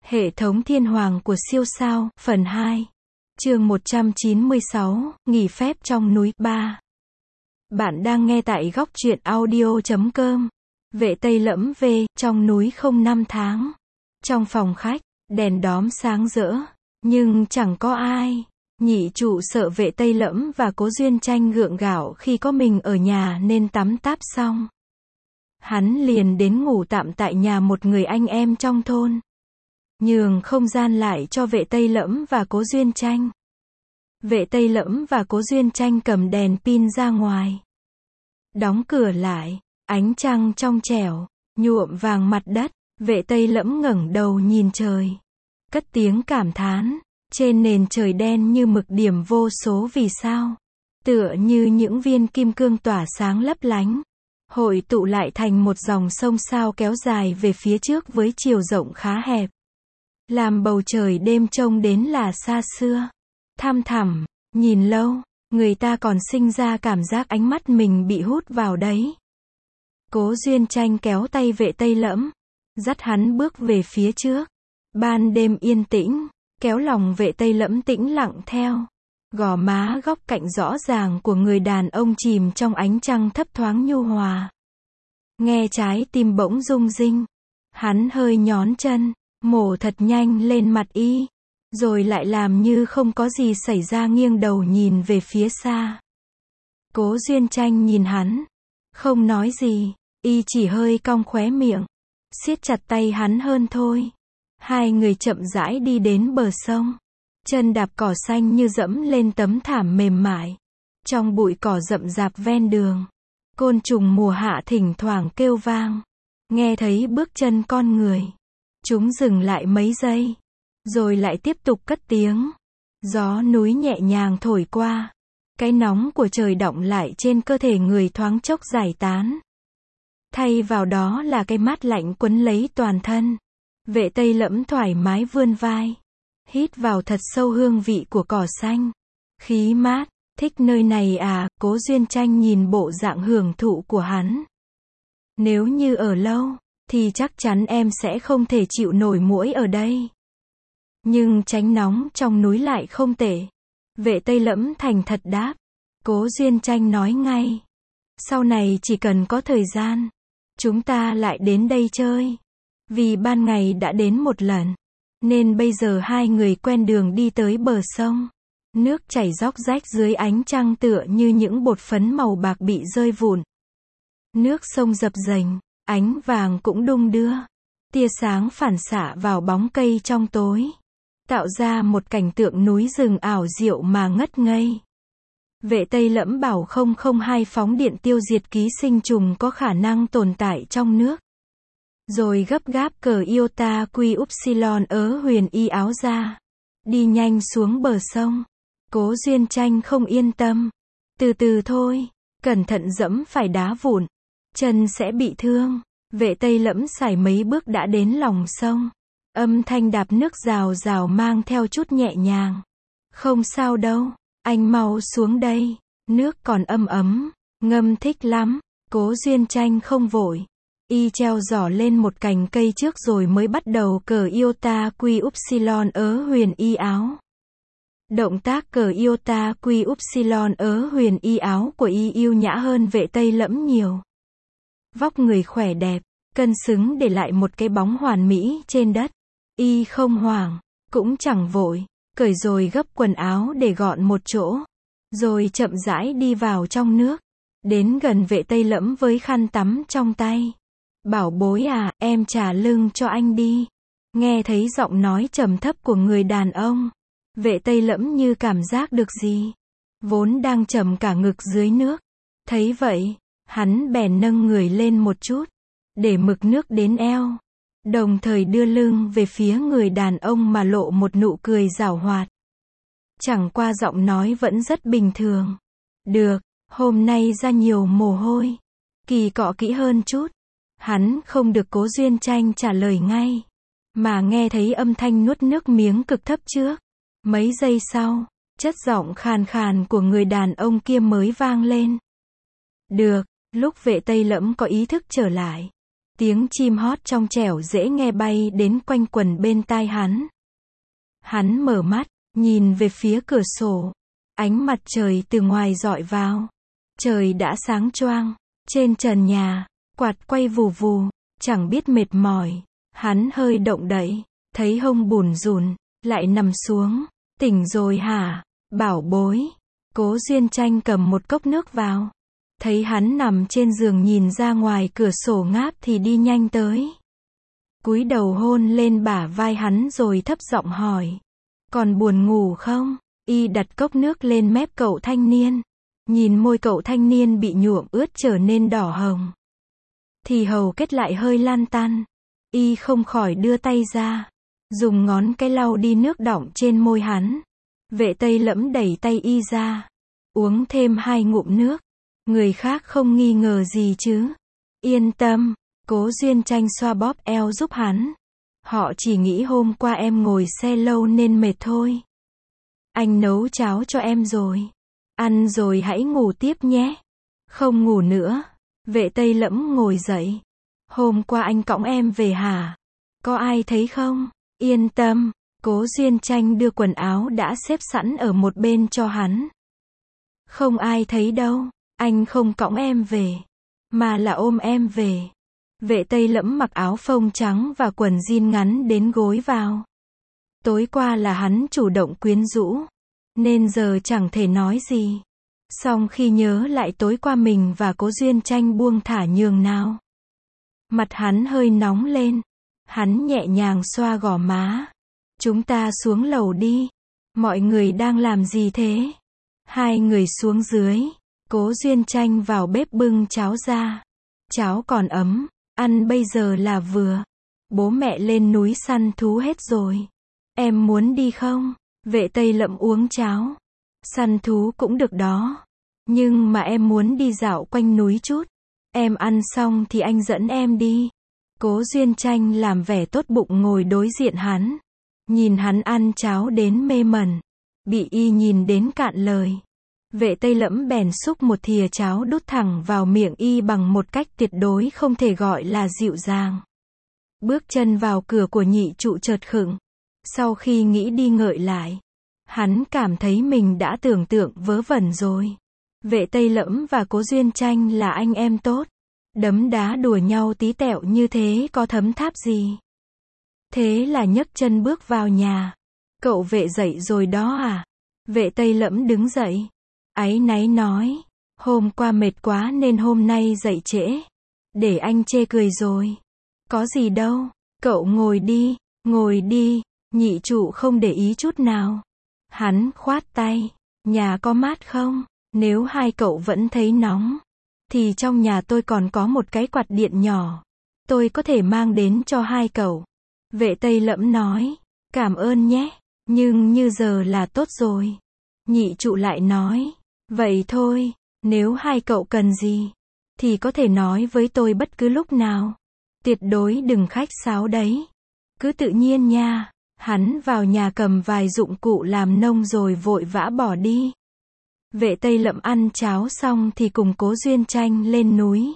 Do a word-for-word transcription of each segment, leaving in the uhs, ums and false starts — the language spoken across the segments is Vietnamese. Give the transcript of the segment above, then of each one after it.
Hệ thống thiên hoàng của siêu sao, phần hai. Chương một trăm chín mươi sáu, nghỉ phép trong núi, ba. Bạn đang nghe tại góc truyện audio chấm com. Vệ Tây Lẫm về, trong núi không năm tháng. Trong phòng khách, đèn đóm sáng rỡ, nhưng chẳng có ai. Nhị trụ sợ Vệ Tây Lẫm và Cố Duyên Tranh gượng gạo khi có mình ở nhà nên tắm táp xong. Hắn liền đến ngủ tạm tại nhà một người anh em trong thôn. Nhường không gian lại cho Vệ Tây Lẫm và Cố Duyên Tranh. Vệ Tây Lẫm và Cố Duyên Tranh cầm đèn pin ra ngoài. Đóng cửa lại, ánh trăng trong trẻo, nhuộm vàng mặt đất. Vệ Tây Lẫm ngẩng đầu nhìn trời, cất tiếng cảm thán. Trên nền trời đen như mực điểm vô số vì sao, tựa như những viên kim cương tỏa sáng lấp lánh, hội tụ lại thành một dòng sông sao kéo dài về phía trước với chiều rộng khá hẹp, làm bầu trời đêm trông đến là xa xưa, thăm thẳm. Nhìn lâu, người ta còn sinh ra cảm giác ánh mắt mình bị hút vào đấy. Cố Duyên Tranh kéo tay Vệ Tây Lẫm, dắt hắn bước về phía trước. Ban đêm yên tĩnh, kéo lòng Vệ Tây Lẫm tĩnh lặng theo. Gò má góc cạnh rõ ràng của người đàn ông chìm trong ánh trăng thấp thoáng nhu hòa. Nghe trái tim bỗng rung rinh. Hắn hơi nhón chân, mổ thật nhanh lên mặt y, rồi lại làm như không có gì xảy ra nghiêng đầu nhìn về phía xa. Cố Duyên Tranh nhìn hắn, không nói gì, y chỉ hơi cong khóe miệng, siết chặt tay hắn hơn thôi. Hai người chậm rãi đi đến bờ sông, chân đạp cỏ xanh như dẫm lên tấm thảm mềm mại. Trong bụi cỏ rậm rạp ven đường, côn trùng mùa hạ thỉnh thoảng kêu vang. Nghe thấy bước chân con người, chúng dừng lại mấy giây, rồi lại tiếp tục cất tiếng. Gió núi nhẹ nhàng thổi qua, cái nóng của trời đọng lại trên cơ thể người thoáng chốc giải tán. Thay vào đó là cái mát lạnh quấn lấy toàn thân. Vệ Tây Lẫm thoải mái vươn vai, hít vào thật sâu hương vị của cỏ xanh. Khí mát, thích nơi này à? Cố Duyên Tranh nhìn bộ dạng hưởng thụ của hắn. Nếu như ở lâu, thì chắc chắn em sẽ không thể chịu nổi muỗi ở đây. Nhưng tránh nóng trong núi lại không tệ. Vệ Tây Lẫm thành thật đáp. Cố Duyên Tranh nói ngay. Sau này chỉ cần có thời gian, chúng ta lại đến đây chơi. Vì ban ngày đã đến một lần, nên bây giờ hai người quen đường đi tới bờ sông. Nước chảy róc rách dưới ánh trăng tựa như những bột phấn màu bạc bị rơi vụn. Nước sông dập dềnh, ánh vàng cũng đung đưa. Tia sáng phản xạ vào bóng cây trong tối, tạo ra một cảnh tượng núi rừng ảo diệu mà ngất ngây. Vệ Tây Lẫm bảo không không hai phóng điện tiêu diệt ký sinh trùng có khả năng tồn tại trong nước. Rồi gấp gáp cờ iota quy upsilon ớ huyền y áo ra, đi nhanh xuống bờ sông. Cố Duyên Tranh không yên tâm. Từ từ thôi, cẩn thận dẫm phải đá vụn, chân sẽ bị thương. Vệ Tây Lẫm sải mấy bước đã đến lòng sông. Âm thanh đạp nước rào rào mang theo chút nhẹ nhàng. Không sao đâu, anh mau xuống đây, nước còn âm ấm, ngâm thích lắm. Cố Duyên Tranh không vội. Y treo giỏ lên một cành cây trước rồi mới bắt đầu cờ iota quy upsilon ớ huyền y áo. Động tác cờ iota quy upsilon ớ huyền y áo của y yêu nhã hơn Vệ Tây Lẫm nhiều. Vóc người khỏe đẹp, cân xứng để lại một cái bóng hoàn mỹ trên đất. Y không hoảng, cũng chẳng vội, cởi rồi gấp quần áo để gọn một chỗ, rồi chậm rãi đi vào trong nước, đến gần Vệ Tây Lẫm với khăn tắm trong tay. Bảo bối à, em trả lưng cho anh đi. Nghe thấy giọng nói trầm thấp của người đàn ông, Vệ Tây Lẫm như cảm giác được gì, vốn đang trầm cả ngực dưới nước. Thấy vậy, hắn bèn nâng người lên một chút, để mực nước đến eo, đồng thời đưa lưng về phía người đàn ông mà lộ một nụ cười giảo hoạt. Chẳng qua giọng nói vẫn rất bình thường. Được, hôm nay ra nhiều mồ hôi, kỳ cọ kỹ hơn chút. Hắn không được Cố Duyên Tranh trả lời ngay, mà nghe thấy âm thanh nuốt nước miếng cực thấp trước. Mấy giây sau, chất giọng khàn khàn của người đàn ông kia mới vang lên. Được, lúc Vệ Tây Lẫm có ý thức trở lại, Tiếng chim hót trong trẻo dễ nghe bay đến quanh quần bên tai hắn. Hắn mở mắt, nhìn về phía cửa sổ. Ánh mặt trời từ ngoài rọi vào. Trời đã sáng choang. Trên trần nhà, quạt quay vù vù, chẳng biết mệt mỏi. Hắn hơi động đậy, thấy hông bủn rủn, lại nằm xuống. Tỉnh rồi hả, bảo bối. Cố Duyên Tranh cầm một cốc nước vào. Thấy hắn nằm trên giường nhìn ra ngoài cửa sổ ngáp thì đi nhanh tới. Cúi đầu hôn lên bả vai hắn rồi thấp giọng hỏi. Còn buồn ngủ không? Y đặt cốc nước lên mép cậu thanh niên. Nhìn môi cậu thanh niên bị nhuộm ướt trở nên đỏ hồng. Thì hầu kết lại hơi lan tăn. Y không khỏi đưa tay ra. Dùng ngón cái lau đi nước đọng trên môi hắn. Vệ Tây Lẫm đẩy tay Y ra. Uống thêm hai ngụm nước. Người khác không nghi ngờ gì chứ. Yên tâm. Cố Duyên Tranh xoa bóp eo giúp hắn. Họ chỉ nghĩ hôm qua em ngồi xe lâu nên mệt thôi. Anh nấu cháo cho em rồi. Ăn rồi hãy ngủ tiếp nhé. Không ngủ nữa. Vệ Tây Lẫm ngồi dậy. Hôm qua anh cõng em về hả? Có ai thấy không? Yên tâm. Cố Duyên Tranh đưa quần áo đã xếp sẵn ở một bên cho hắn. Không ai thấy đâu. Anh không cõng em về. Mà là ôm em về. Vệ Tây Lẫm mặc áo phông trắng và quần jean ngắn đến gối vào. Tối qua là hắn chủ động quyến rũ. Nên giờ chẳng thể nói gì. Song khi nhớ lại tối qua mình và Cố Duyên Tranh buông thả nhường nào. Mặt hắn hơi nóng lên. Hắn nhẹ nhàng xoa gò má. Chúng ta xuống lầu đi. Mọi người đang làm gì thế? Hai người xuống dưới. Cố Duyên Tranh vào bếp bưng cháo ra. Cháo còn ấm. Ăn bây giờ là vừa. Bố mẹ lên núi săn thú hết rồi. Em muốn đi không? Vệ Tây Lẫm uống cháo. Săn thú cũng được đó. Nhưng mà em muốn đi dạo quanh núi chút. Em ăn xong thì anh dẫn em đi. Cố Duyên Tranh làm vẻ tốt bụng ngồi đối diện hắn. Nhìn hắn ăn cháo đến mê mẩn. Bị Y nhìn đến cạn lời. Vệ Tây Lẫm bèn xúc một thìa cháo đút thẳng vào miệng Y bằng một cách tuyệt đối không thể gọi là dịu dàng. Bước chân vào cửa của nhị trụ chợt khựng. Sau khi nghĩ đi ngợi lại, hắn cảm thấy mình đã tưởng tượng vớ vẩn rồi. Vệ Tây Lẫm và Cố Duyên Tranh là anh em tốt. Đấm đá đùa nhau tí tẹo như thế có thấm tháp gì. Thế là nhấc chân bước vào nhà. Cậu Vệ dậy rồi đó à? Vệ Tây Lẫm đứng dậy. Áy náy nói. Hôm qua mệt quá nên hôm nay dậy trễ. Để anh chê cười rồi. Có gì đâu. Cậu ngồi đi. Ngồi đi. Nhị trụ không để ý chút nào. Hắn khoát tay. Nhà có mát không? Nếu hai cậu vẫn thấy nóng. Thì trong nhà tôi còn có một cái quạt điện nhỏ. Tôi có thể mang đến cho hai cậu. Vệ Tây Lẫm nói. Cảm ơn nhé. Nhưng như giờ là tốt rồi. Nhị trụ lại nói. Vậy thôi. Nếu hai cậu cần gì. Thì có thể nói với tôi bất cứ lúc nào. Tuyệt đối đừng khách sáo đấy. Cứ tự nhiên nha. Hắn vào nhà cầm vài dụng cụ làm nông rồi vội vã bỏ đi. Vệ Tây Lẫm ăn cháo xong thì cùng Cố Duyên Tranh lên núi.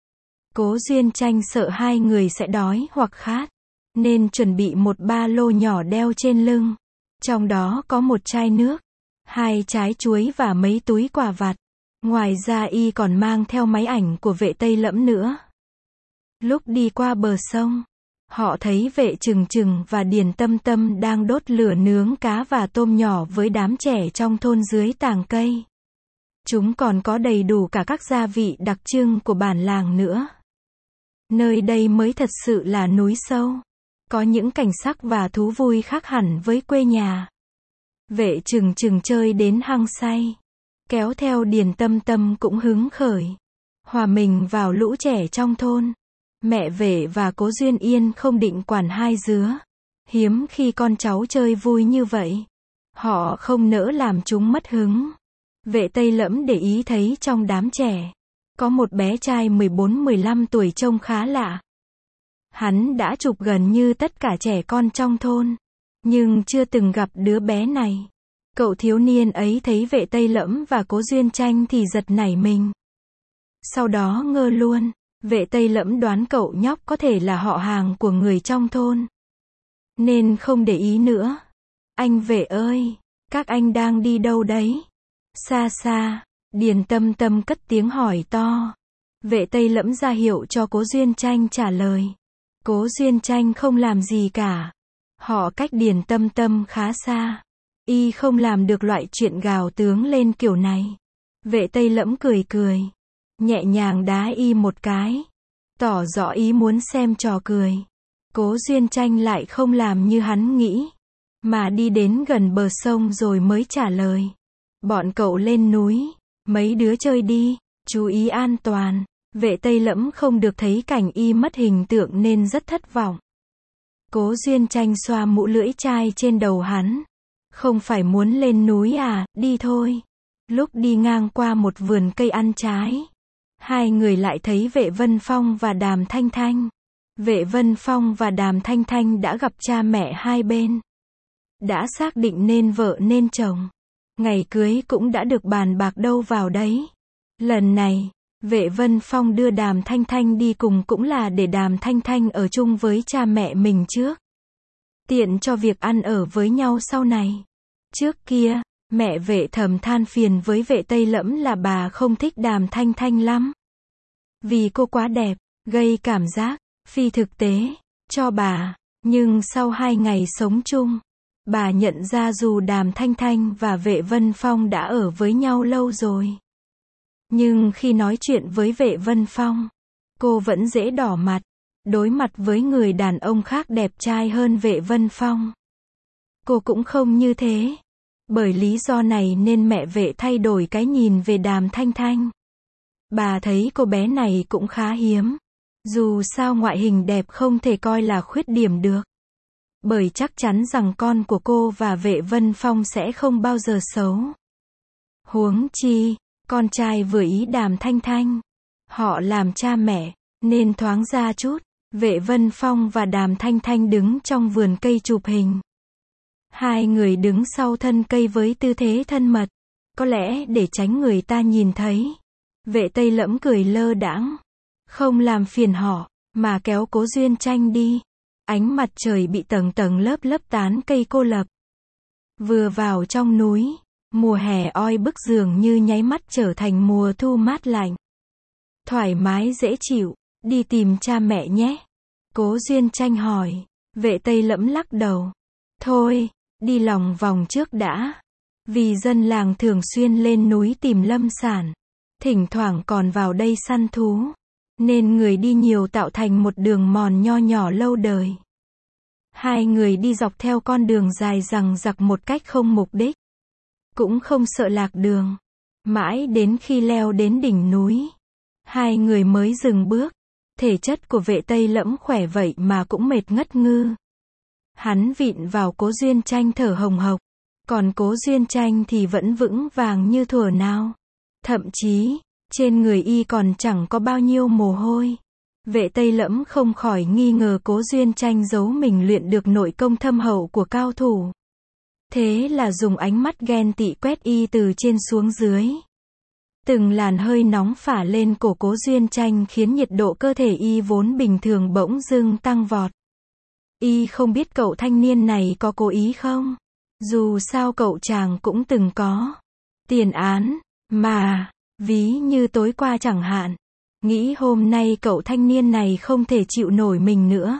Cố Duyên Tranh sợ hai người sẽ đói hoặc khát. Nên chuẩn bị một ba lô nhỏ đeo trên lưng. Trong đó có một chai nước, hai trái chuối và mấy túi quà vặt. Ngoài ra Y còn mang theo máy ảnh của Vệ Tây Lẫm nữa. Lúc đi qua bờ sông, họ thấy Vệ Trừng Trừng và Điền Tâm Tâm đang đốt lửa nướng cá và tôm nhỏ với đám trẻ trong thôn dưới tàng cây. Chúng còn có đầy đủ cả các gia vị đặc trưng của bản làng nữa. Nơi đây mới thật sự là núi sâu. Có những cảnh sắc và thú vui khác hẳn với quê nhà. Vệ Trừng Trừng chơi đến hăng say. Kéo theo Điền Tâm Tâm cũng hứng khởi. Hòa mình vào lũ trẻ trong thôn. Mẹ Vệ và Cố Duyên Yên không định quản hai đứa. Hiếm khi con cháu chơi vui như vậy. Họ không nỡ làm chúng mất hứng. Vệ Tây Lẫm để ý thấy trong đám trẻ. Có một bé trai mười bốn mười lăm tuổi trông khá lạ. Hắn đã chụp gần như tất cả trẻ con trong thôn. Nhưng chưa từng gặp đứa bé này. Cậu thiếu niên ấy thấy Vệ Tây Lẫm và Cố Duyên Tranh thì giật nảy mình. Sau đó ngơ luôn. Vệ Tây Lẫm đoán cậu nhóc có thể là họ hàng của người trong thôn, nên không để ý nữa. Anh Vệ ơi, các anh đang đi đâu đấy? Xa xa, Điền Tâm Tâm cất tiếng hỏi to. Vệ Tây Lẫm ra hiệu cho Cố Duyên Tranh trả lời. Cố Duyên Tranh không làm gì cả. Họ cách Điền Tâm Tâm khá xa. Y không làm được loại chuyện gào tướng lên kiểu này. Vệ Tây Lẫm cười cười, nhẹ nhàng đá y một cái, tỏ rõ ý muốn xem trò cười. Cố Duyên Tranh lại không làm như hắn nghĩ, mà đi đến gần bờ sông rồi mới trả lời. Bọn cậu lên núi, mấy đứa chơi đi, chú ý an toàn. Vệ Tây Lẫm không được thấy cảnh y mất hình tượng nên rất thất vọng. Cố Duyên Tranh xoa mũ lưỡi chai trên đầu hắn. Không phải muốn lên núi à, đi thôi. Lúc đi ngang qua một vườn cây ăn trái, hai người lại thấy Vệ Vân Phong và Đàm Thanh Thanh. Vệ Vân Phong và Đàm Thanh Thanh đã gặp cha mẹ hai bên, đã xác định nên vợ nên chồng. Ngày cưới cũng đã được bàn bạc đâu vào đấy. Lần này, Vệ Vân Phong đưa Đàm Thanh Thanh đi cùng cũng là để Đàm Thanh Thanh ở chung với cha mẹ mình trước, tiện cho việc ăn ở với nhau sau này. Trước kia, mẹ Vệ thầm than phiền với Vệ Tây Lẫm là bà không thích Đàm Thanh Thanh lắm, vì cô quá đẹp, gây cảm giác phi thực tế cho bà. Nhưng sau hai ngày sống chung, bà nhận ra dù Đàm Thanh Thanh và Vệ Vân Phong đã ở với nhau lâu rồi, nhưng khi nói chuyện với Vệ Vân Phong, cô vẫn dễ đỏ mặt. Đối mặt với người đàn ông khác đẹp trai hơn Vệ Vân Phong, cô cũng không như thế. Bởi lý do này nên mẹ Vệ thay đổi cái nhìn về Đàm Thanh Thanh. Bà thấy cô bé này cũng khá hiếm. Dù sao ngoại hình đẹp không thể coi là khuyết điểm được, bởi chắc chắn rằng con của cô và Vệ Vân Phong sẽ không bao giờ xấu. Huống chi, con trai vừa ý Đàm Thanh Thanh. Họ làm cha mẹ, nên thoáng ra chút. Vệ Vân Phong và Đàm Thanh Thanh đứng trong vườn cây chụp hình. Hai người đứng sau thân cây với tư thế thân mật, có lẽ để tránh người ta nhìn thấy. Vệ Tây Lẫm cười lơ đãng, không làm phiền họ, mà kéo Cố Duyên Tranh đi. Ánh mặt trời bị tầng tầng lớp lớp tán cây cô lập. Vừa vào trong núi, mùa hè oi bức dường như nháy mắt trở thành mùa thu mát lạnh. Thoải mái dễ chịu, đi tìm cha mẹ nhé. Cố Duyên Tranh hỏi. Vệ Tây Lẫm lắc đầu. Thôi, đi lòng vòng trước đã. Vì dân làng thường xuyên lên núi tìm lâm sản, thỉnh thoảng còn vào đây săn thú, nên người đi nhiều tạo thành một đường mòn nho nhỏ lâu đời. Hai người đi dọc theo con đường dài dằng dặc một cách không mục đích, cũng không sợ lạc đường. Mãi đến khi leo đến đỉnh núi, hai người mới dừng bước. Thể chất của Vệ Tây Lẫm khỏe vậy mà cũng mệt ngất ngư. Hắn vịn vào Cố Duyên Tranh thở hồng hộc, còn Cố Duyên Tranh thì vẫn vững vàng như thuở nào. Thậm chí, trên người y còn chẳng có bao nhiêu mồ hôi. Vệ Tây Lẫm không khỏi nghi ngờ Cố Duyên Tranh giấu mình luyện được nội công thâm hậu của cao thủ. Thế là dùng ánh mắt ghen tị quét y từ trên xuống dưới. Từng làn hơi nóng phả lên cổ Cố Duyên Tranh khiến nhiệt độ cơ thể y vốn bình thường bỗng dưng tăng vọt. Y không biết cậu thanh niên này có cố ý không? Dù sao cậu chàng cũng từng có tiền án, mà, ví như tối qua chẳng hạn. Nghĩ hôm nay cậu thanh niên này không thể chịu nổi mình nữa.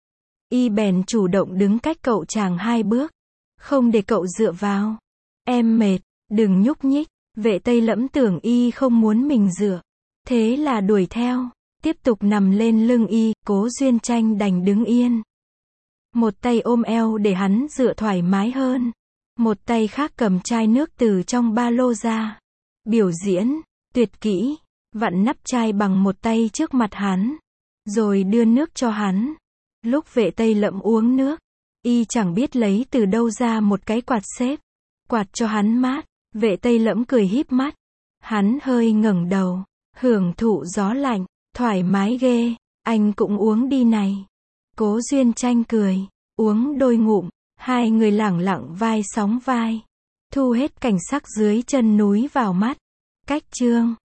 Y bèn chủ động đứng cách cậu chàng hai bước, không để cậu dựa vào. Em mệt, đừng nhúc nhích. Vệ Tây Lẫm tưởng y không muốn mình dựa, thế là đuổi theo, tiếp tục nằm lên lưng y. Cố Duyên Tranh đành đứng yên, một tay ôm eo để hắn dựa thoải mái hơn, một tay khác cầm chai nước từ trong ba lô ra. Biểu diễn tuyệt kỹ, vặn nắp chai bằng một tay trước mặt hắn, rồi đưa nước cho hắn. Lúc Vệ Tây Lẫm uống nước, y chẳng biết lấy từ đâu ra một cái quạt xếp, quạt cho hắn mát. Vệ Tây Lẫm cười híp mắt, hắn hơi ngẩng đầu, hưởng thụ gió lạnh, thoải mái ghê, anh cũng uống đi này. Cố Duyên Tranh cười, uống đôi ngụm, hai người lẳng lặng vai sóng vai, thu hết cảnh sắc dưới chân núi vào mắt. Cách chương